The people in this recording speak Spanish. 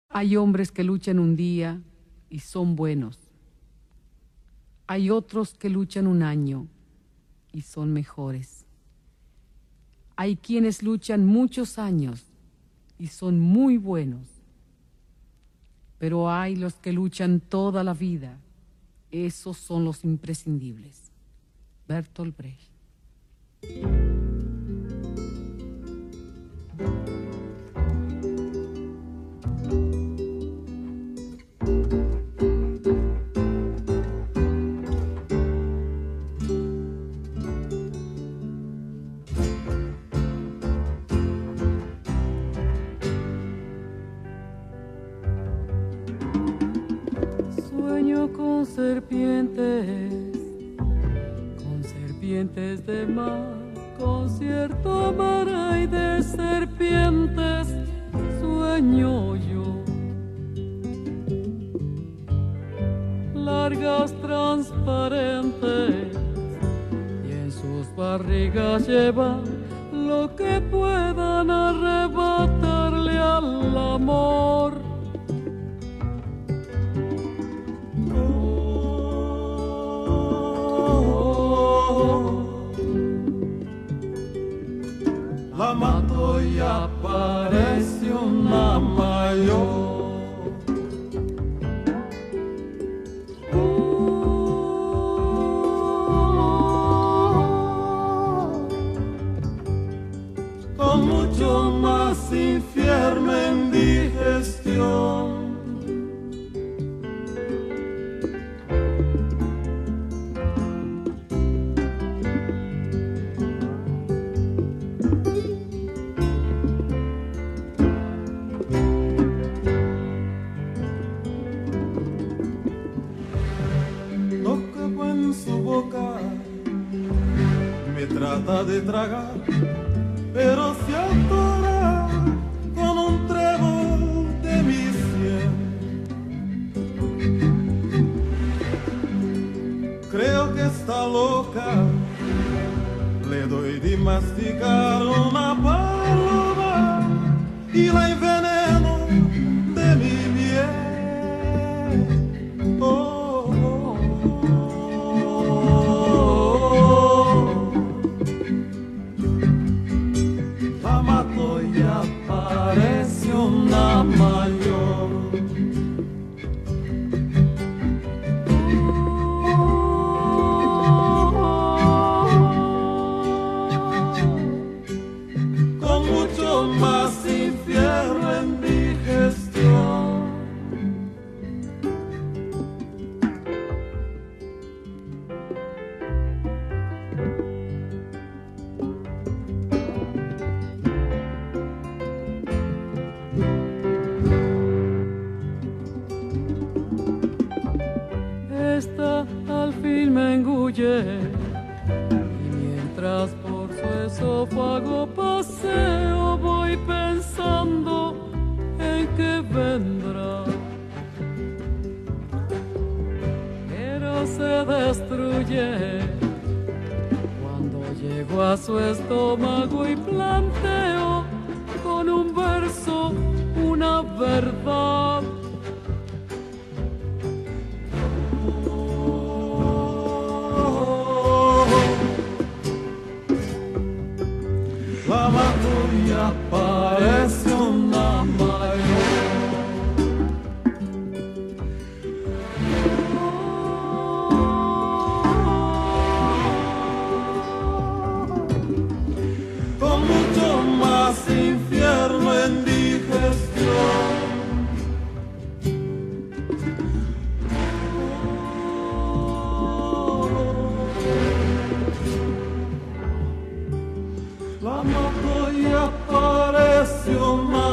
Hay hombres que luchan un día y son buenos. Hay otros que luchan un año y son mejores. Hay quienes luchan muchos años y son muy buenos. Pero hay los que luchan toda la vida. Esos son los imprescindibles. Bertolt Brecht. Sueño con serpientes de mar, concierto mar y de serpientes sueño yo. Largas transparentes y en sus barrigas llevan lo que puedan arrebatarle al amor. La mato y aparece una mayor. Con mucho más infierno en digestión. Me trata de tragar, pero se atora con un trébol de mi sien. Creo que está loca, le doy de masticar una paloma y la enveneno de mi miel. Parece una mayor. Con mucho más infierno en digestión. Esta al fin me engulle y mientras por su esófago paseo voy pensando en que vendrá, pero se destruye cuando llego a su estómago y planteo con un verso una verdad. La mato y aparece una mayor. Con mucho más infierno en digestión. La mato y aparece una